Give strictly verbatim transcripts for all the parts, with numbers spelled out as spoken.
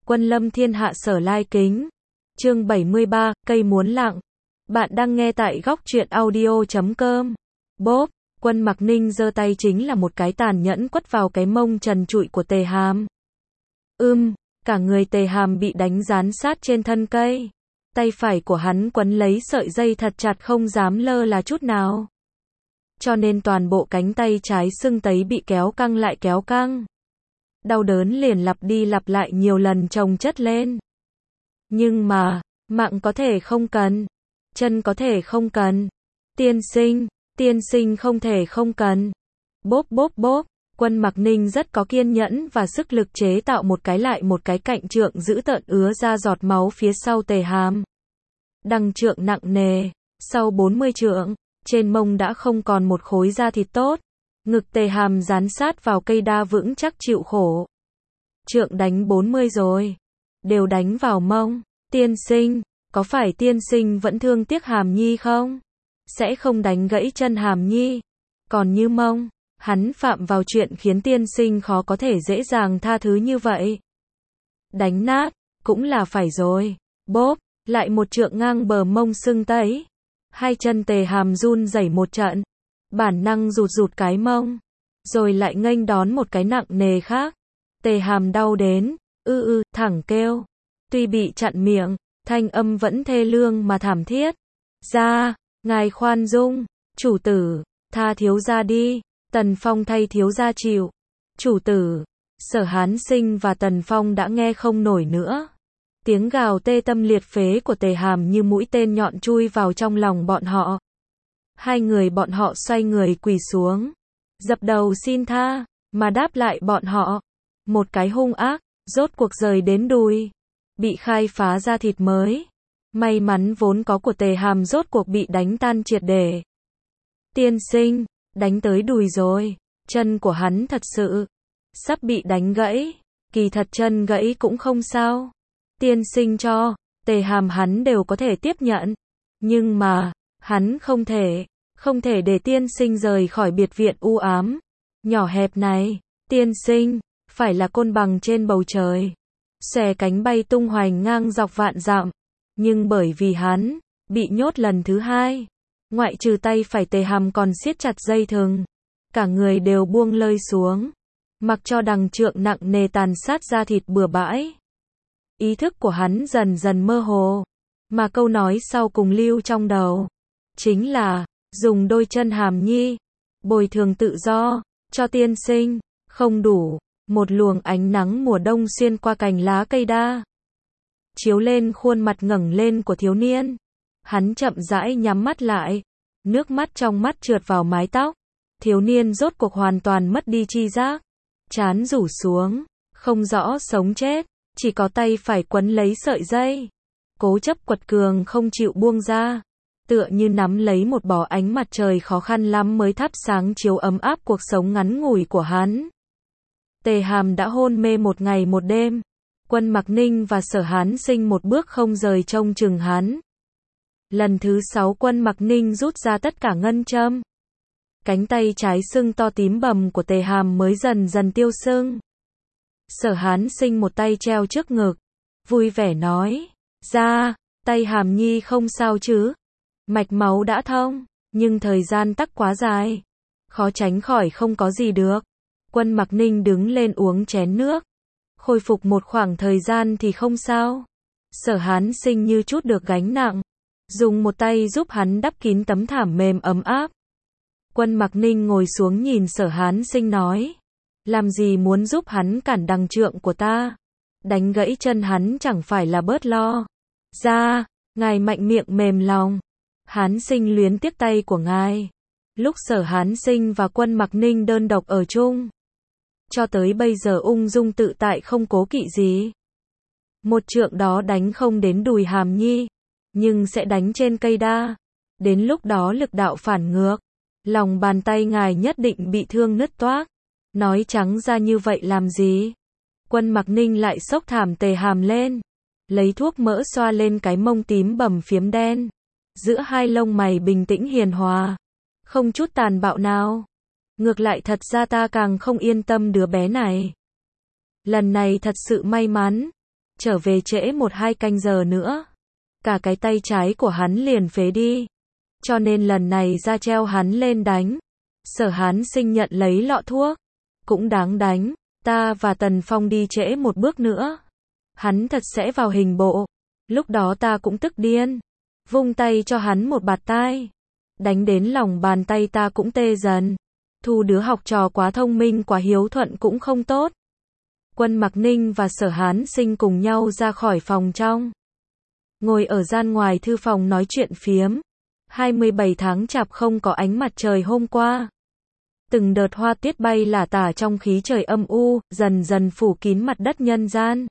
Quân lâm thiên hạ sở lai kính. Chương bảy mươi ba, cây muốn lặng. Bạn đang nghe tại góc truyện audio chấm com. Bốp, Quân Mặc Ninh giơ tay chính là một cái tàn nhẫn quất vào cái mông trần trụi của Tề Hàm. Ưm, cả người Tề Hàm bị đánh dán sát trên thân cây. Tay phải của hắn quấn lấy sợi dây thật chặt không dám lơ là chút nào. Cho nên toàn bộ cánh tay trái sưng tấy bị kéo căng lại kéo căng. Đau đớn liền lặp đi lặp lại nhiều lần chồng chất lên. Nhưng mà, mạng có thể không cần, chân có thể không cần. Tiên sinh, tiên sinh không thể không cần. Bốp bốp bốp, Quân Mặc Ninh rất có kiên nhẫn và sức lực chế tạo một cái lại một cái cạnh trượng dữ tợn ứa ra giọt máu phía sau Tề Hàm. Đằng trượng nặng nề, sau bốn mươi trượng, trên mông đã không còn một khối da thịt tốt. Ngực Tề Hàm dán sát vào cây đa vững chắc chịu khổ. Trượng đánh bốn mươi rồi, đều đánh vào mông. Tiên sinh, có phải tiên sinh vẫn thương tiếc Hàm Nhi không? Sẽ không đánh gãy chân Hàm Nhi. Còn như mông, hắn phạm vào chuyện khiến tiên sinh khó có thể dễ dàng tha thứ như vậy. Đánh nát, cũng là phải rồi. Bốp, lại một trượng ngang bờ mông sưng tấy. Hai chân Tề Hàm run rẩy một trận. Bản năng rụt rụt cái mông. Rồi lại nghênh đón một cái nặng nề khác. Tề Hàm đau đến, ư ư, thẳng kêu. Tuy bị chặn miệng, thanh âm vẫn thê lương mà thảm thiết. Ra, ngài khoan dung, chủ tử, tha thiếu gia đi. Tần Phong thay thiếu gia chịu. Chủ tử, Sở Hán Sinh và Tần Phong đã nghe không nổi nữa. Tiếng gào tê tâm liệt phế của Tề Hàm như mũi tên nhọn chui vào trong lòng bọn họ. Hai người bọn họ xoay người quỳ xuống, dập đầu xin tha, mà đáp lại bọn họ. Một cái hung ác, rốt cuộc rời đến đùi. Bị khai phá ra thịt mới. May mắn vốn có của Tề Hàm rốt cuộc bị đánh tan triệt để. Tiên sinh, đánh tới đùi rồi. Chân của hắn thật sự sắp bị đánh gãy. Kỳ thật chân gãy cũng không sao. Tiên sinh cho, Tề Hàm hắn đều có thể tiếp nhận. Nhưng mà, hắn không thể, không thể để tiên sinh rời khỏi biệt viện u ám, nhỏ hẹp này. Tiên sinh, phải là côn bằng trên bầu trời. Xòe cánh bay tung hoành ngang dọc vạn dặm. Nhưng bởi vì hắn, bị nhốt lần thứ hai. Ngoại trừ tay phải Tề Hàm còn siết chặt dây thừng. Cả người đều buông lơi xuống. Mặc cho đằng trượng nặng nề tàn sát da thịt bừa bãi. Ý thức của hắn dần dần mơ hồ. Mà câu nói sau cùng lưu trong đầu. Chính là, dùng đôi chân Hàm Nhi. Bồi thường tự do, cho tiên sinh. Không đủ. Một luồng ánh nắng mùa đông xuyên qua cành lá cây đa. Chiếu lên khuôn mặt ngẩng lên của thiếu niên. Hắn chậm rãi nhắm mắt lại. Nước mắt trong mắt trượt vào mái tóc. Thiếu niên rốt cuộc hoàn toàn mất đi tri giác. Trán rủ xuống. Không rõ sống chết. Chỉ có tay phải quấn lấy sợi dây. Cố chấp quật cường không chịu buông ra. Tựa như nắm lấy một bó ánh mặt trời khó khăn lắm mới thắp sáng chiếu ấm áp cuộc sống ngắn ngủi của hắn. Tề Hàm đã hôn mê một ngày một đêm. Quân Mặc Ninh và Sở Hán Sinh một bước không rời trông chừng hắn. Lần thứ sáu Quân Mặc Ninh rút ra tất cả ngân châm. Cánh tay trái sưng to tím bầm của Tề Hàm mới dần dần tiêu sưng. Sở Hán Sinh một tay treo trước ngực, vui vẻ nói, ra, tay Hàm Nhi không sao chứ. Mạch máu đã thông, nhưng thời gian tắc quá dài. Khó tránh khỏi không có gì được. Quân Mặc Ninh đứng lên uống chén nước. Khôi phục một khoảng thời gian thì không sao. Sở Hán Sinh như chút được gánh nặng. Dùng một tay giúp hắn đắp kín tấm thảm mềm ấm áp. Quân Mặc Ninh ngồi xuống nhìn Sở Hán Sinh nói. Làm gì muốn giúp hắn cản đằng trượng của ta. Đánh gãy chân hắn chẳng phải là bớt lo. Ra, ngài mạnh miệng mềm lòng. Hán Sinh luyến tiếc tay của ngài. Lúc Sở Hán Sinh và Quân Mặc Ninh đơn độc ở chung. Cho tới bây giờ ung dung tự tại không cố kỵ gì. Một trượng đó đánh không đến đùi Hàm Nhi. Nhưng sẽ đánh trên cây đa. Đến lúc đó lực đạo phản ngược. Lòng bàn tay ngài nhất định bị thương nứt toác. Nói trắng ra như vậy làm gì? Quân Mặc Ninh lại xốc thảm Tề Hàm lên. Lấy thuốc mỡ xoa lên cái mông tím bầm phiếm đen. Giữa hai lông mày bình tĩnh hiền hòa. Không chút tàn bạo nào. Ngược lại thật ra ta càng không yên tâm đứa bé này. Lần này thật sự may mắn. trở về trễ một hai canh giờ nữa. Cả cái tay trái của hắn liền phế đi. Cho nên lần này ra treo hắn lên đánh. Sở Hán Sinh nhận lấy lọ thuốc. Cũng đáng đánh, ta và Tần Phong đi trễ một bước nữa. Hắn thật sẽ vào hình bộ. Lúc đó ta cũng tức điên. Vung tay cho hắn một bạt tai. Đánh đến lòng bàn tay ta cũng tê dần. Thu đứa học trò quá thông minh quá hiếu thuận cũng không tốt. Quân Mặc Ninh và Sở Hán Sinh cùng nhau ra khỏi phòng trong. Ngồi ở gian ngoài thư phòng nói chuyện phiếm. hai mươi bảy tháng chạp không có ánh mặt trời hôm qua. Từng đợt hoa tuyết bay lả tả trong khí trời âm u, dần dần phủ kín mặt đất nhân gian.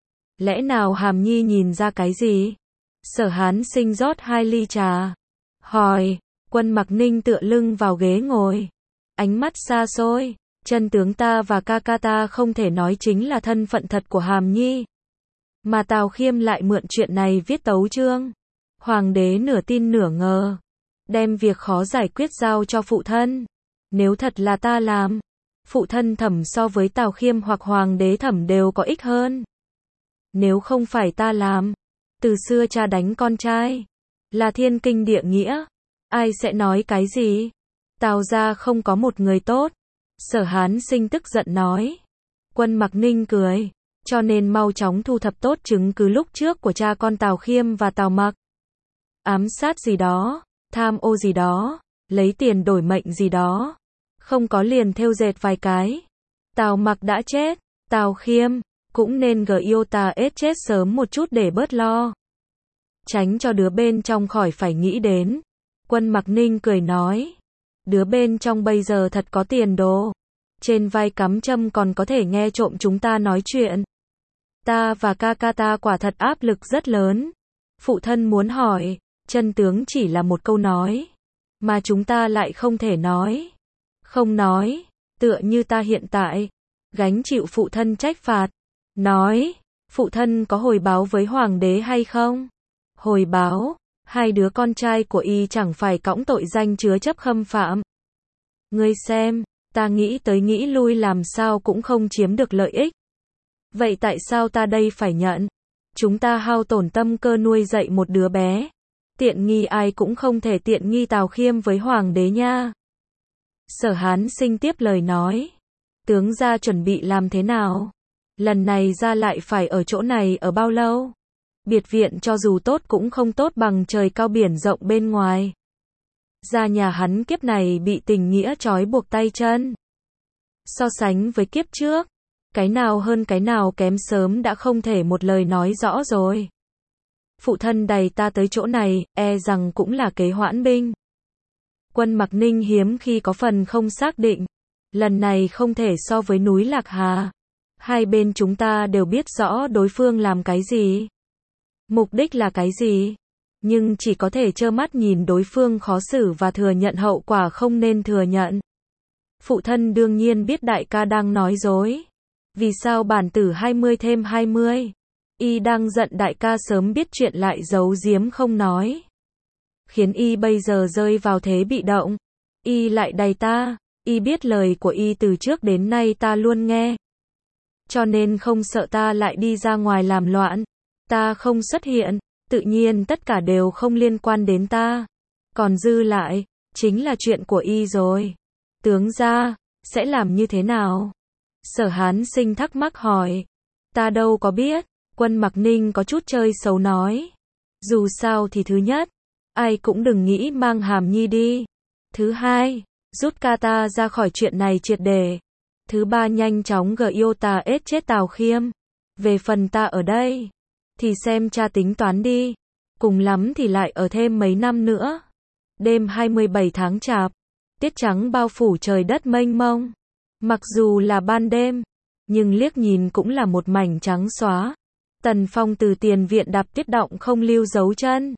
Lẽ nào Hàm Nhi nhìn ra cái gì? Sở Hán Sinh rót hai ly trà. Hỏi, Quân Mặc Ninh tựa lưng vào ghế ngồi. Ánh mắt xa xôi, chân tướng ta và ca ca ta không thể nói chính là thân phận thật của Hàm Nhi. Mà Tào Khiêm lại mượn chuyện này viết tấu chương. Hoàng đế nửa tin nửa ngờ. Đem việc khó giải quyết giao cho phụ thân. Nếu thật là ta làm, phụ thân Thẩm so với Tào Khiêm hoặc Hoàng đế Thẩm đều có ích hơn. Nếu không phải ta làm, từ xưa cha đánh con trai, là thiên kinh địa nghĩa, ai sẽ nói cái gì? Tào gia không có một người tốt. Sở Hán Sinh tức giận nói. Quân Mặc Ninh cười, cho nên mau chóng thu thập tốt chứng cứ lúc trước của cha con Tào Khiêm và Tào Mặc. Ám sát gì đó, tham ô gì đó, lấy tiền đổi mệnh gì đó. Không có liền thêu dệt vài cái. Tào Mặc đã chết, Tào Khiêm cũng nên gờ yêu ta ết chết sớm một chút để bớt lo. Tránh cho đứa bên trong khỏi phải nghĩ đến. Quân Mặc Ninh cười nói. Đứa bên trong bây giờ thật có tiền đồ. Trên vai cắm châm còn có thể nghe trộm chúng ta nói chuyện. Ta và ca ca ta quả thật áp lực rất lớn. Phụ thân muốn hỏi, chân tướng chỉ là một câu nói. Mà chúng ta lại không thể nói. Không nói, tựa như ta hiện tại. Gánh chịu phụ thân trách phạt. Nói, phụ thân có hồi báo với Hoàng đế hay không? Hồi báo, hai đứa con trai của y chẳng phải cõng tội danh chứa chấp khâm phạm. Ngươi xem, ta nghĩ tới nghĩ lui làm sao cũng không chiếm được lợi ích. Vậy tại sao ta đây phải nhận? Chúng ta hao tổn tâm cơ nuôi dạy một đứa bé. Tiện nghi ai cũng không thể tiện nghi Tào Khiêm với Hoàng đế nha. Sở Hán Sinh tiếp lời nói. Tướng gia chuẩn bị làm thế nào? Lần này ra lại phải ở chỗ này ở bao lâu? Biệt viện cho dù tốt cũng không tốt bằng trời cao biển rộng bên ngoài. Gia nhà hắn kiếp này bị tình nghĩa trói buộc tay chân. So sánh với kiếp trước, cái nào hơn cái nào kém sớm đã không thể một lời nói rõ rồi. Phụ thân đày ta tới chỗ này, e rằng cũng là kế hoãn binh. Quân Mặc Ninh hiếm khi có phần không xác định. Lần này không thể so với núi Lạc Hà. Hai bên chúng ta đều biết rõ đối phương làm cái gì. Mục đích là cái gì. Nhưng chỉ có thể trơ mắt nhìn đối phương khó xử và thừa nhận hậu quả không nên thừa nhận. Phụ thân đương nhiên biết đại ca đang nói dối. Vì sao bản tử hai mươi thêm hai mươi? Y đang giận đại ca sớm biết chuyện lại giấu giếm không nói. Khiến y bây giờ rơi vào thế bị động. Y lại đày ta. Y biết lời của y từ trước đến nay ta luôn nghe. Cho nên không sợ ta lại đi ra ngoài làm loạn. Ta không xuất hiện, tự nhiên tất cả đều không liên quan đến ta. Còn dư lại, chính là chuyện của y rồi. Tướng gia, sẽ làm như thế nào? Sở Hán Sinh thắc mắc hỏi. Ta đâu có biết, Quân Mặc Ninh có chút chơi xấu nói. Dù sao thì thứ nhất, ai cũng đừng nghĩ mang Hàm Nhi đi. Thứ hai, rút ca ta ra khỏi chuyện này triệt để. Thứ ba nhanh chóng gờ yêu ta ết chết Tào Khiêm. Về phần ta ở đây, thì xem cha tính toán đi. Cùng lắm thì lại ở thêm mấy năm nữa. Đêm hai mươi bảy tháng chạp, tiết trắng bao phủ trời đất mênh mông. Mặc dù là ban đêm, nhưng liếc nhìn cũng là một mảnh trắng xóa. Tần Phong từ tiền viện đạp tuyết động không lưu dấu chân.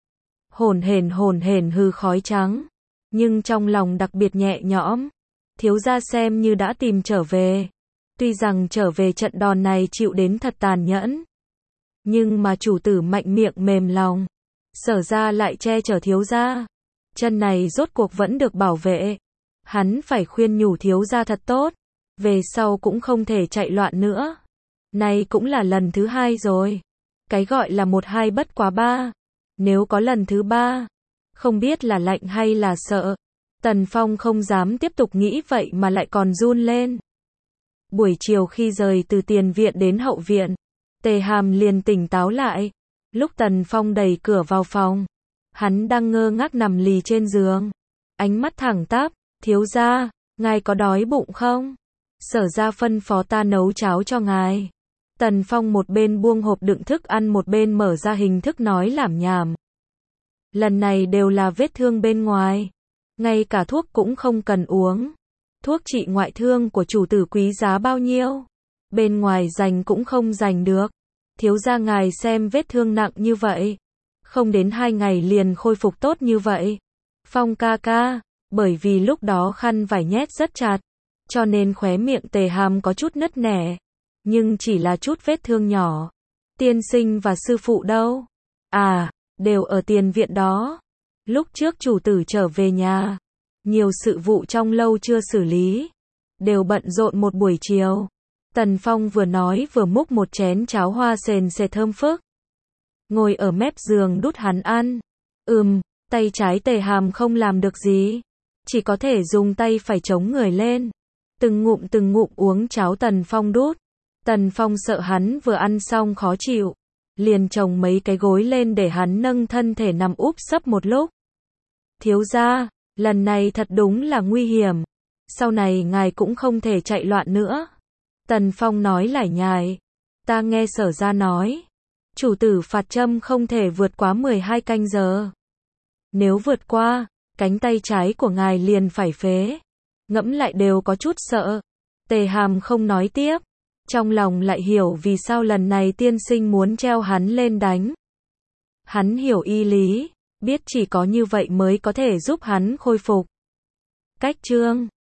Hổn hển hổn hển hư khói trắng, nhưng trong lòng đặc biệt nhẹ nhõm. Thiếu gia xem như đã tìm trở về. Tuy rằng trở về trận đòn này chịu đến thật tàn nhẫn, nhưng mà chủ tử mạnh miệng mềm lòng. Sở ra lại che chở thiếu gia. Chân này rốt cuộc vẫn được bảo vệ. Hắn phải khuyên nhủ thiếu gia thật tốt. Về sau cũng không thể chạy loạn nữa. Này cũng là lần thứ hai rồi. Cái gọi là một hai bất quá ba. Nếu có lần thứ ba, không biết là lạnh hay là sợ. Tần Phong không dám tiếp tục nghĩ vậy mà lại còn run lên. Buổi chiều khi rời từ tiền viện đến hậu viện, Tề Hàm liền tỉnh táo lại. Lúc Tần Phong đẩy cửa vào phòng, hắn đang ngơ ngác nằm lì trên giường. Ánh mắt thẳng tắp, thiếu gia, ngài có đói bụng không? Sở gia phân phó ta nấu cháo cho ngài. Tần Phong một bên buông hộp đựng thức ăn một bên mở ra hình thức nói lảm nhảm. Lần này đều là vết thương bên ngoài. Ngay cả thuốc cũng không cần uống. Thuốc trị ngoại thương của chủ tử quý giá bao nhiêu? Bên ngoài giành cũng không giành được. Thiếu gia ngài xem vết thương nặng như vậy. Không đến hai ngày liền khôi phục tốt như vậy. Phong ca ca, bởi vì lúc đó khăn vải nhét rất chặt, cho nên khóe miệng Tề Hàm có chút nứt nẻ. Nhưng chỉ là chút vết thương nhỏ. Tiên sinh và sư phụ đâu? À, đều ở tiền viện đó. Lúc trước chủ tử trở về nhà, nhiều sự vụ trong lâu chưa xử lý, đều bận rộn một buổi chiều. Tần Phong vừa nói vừa múc một chén cháo hoa sền sệt thơm phức. Ngồi ở mép giường đút hắn ăn. Ừm, tay trái Tề Hàm không làm được gì, chỉ có thể dùng tay phải chống người lên. Từng ngụm từng ngụm uống cháo Tần Phong đút. Tần Phong sợ hắn vừa ăn xong khó chịu, liền chồng mấy cái gối lên để hắn nâng thân thể nằm úp sấp một lúc. Thiếu gia, lần này thật đúng là nguy hiểm. Sau này ngài cũng không thể chạy loạn nữa. Tần Phong nói lải nhải. Ta nghe Sở gia nói, chủ tử phạt châm không thể vượt quá mười hai canh giờ. Nếu vượt qua, cánh tay trái của ngài liền phải phế. Ngẫm lại đều có chút sợ. Tề Hàm không nói tiếp. Trong lòng lại hiểu vì sao lần này tiên sinh muốn treo hắn lên đánh. Hắn hiểu y lý, biết chỉ có như vậy mới có thể giúp hắn khôi phục. Cách chương